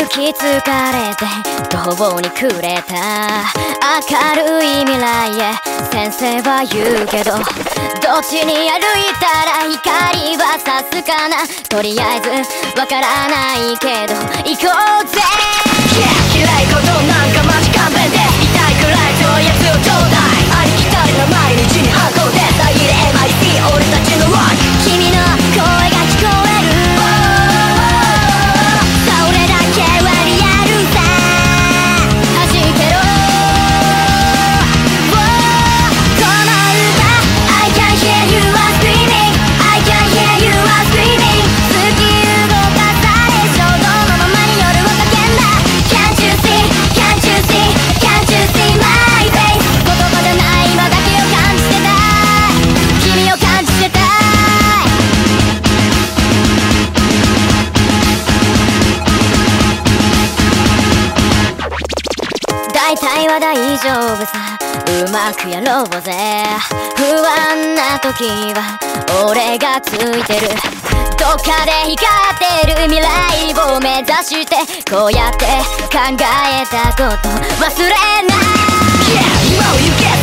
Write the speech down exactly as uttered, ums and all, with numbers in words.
きつかれて途方に暮れた明るい未来へ先生は言うけど、どっちに歩いたら光は差すかな。とりあえずわからないけど行こうぜ、yeah! 嫌いことなんかマジ勘弁で、痛いくらいそういうやつをちょうだい。ありきたりな毎日に運んで遮れ エムアイシー 俺たちのロック。君の声が聞こえる、それだけはリアルさ。弾けろこの歌 I can hear you are screaming I can hear you are screaming 突き動かされ衝動のままに夜を叫んだ。 Can't you see Can't you see Can't you see my face 言葉じゃない今だけを感じてたい、君を感じてたい。大体は大丈夫さ、うまくやろうぜ。不安な時は俺がついてる、どっかで光ってる未来を目指してこうやって考えたこと忘れない、yeah! 今を行け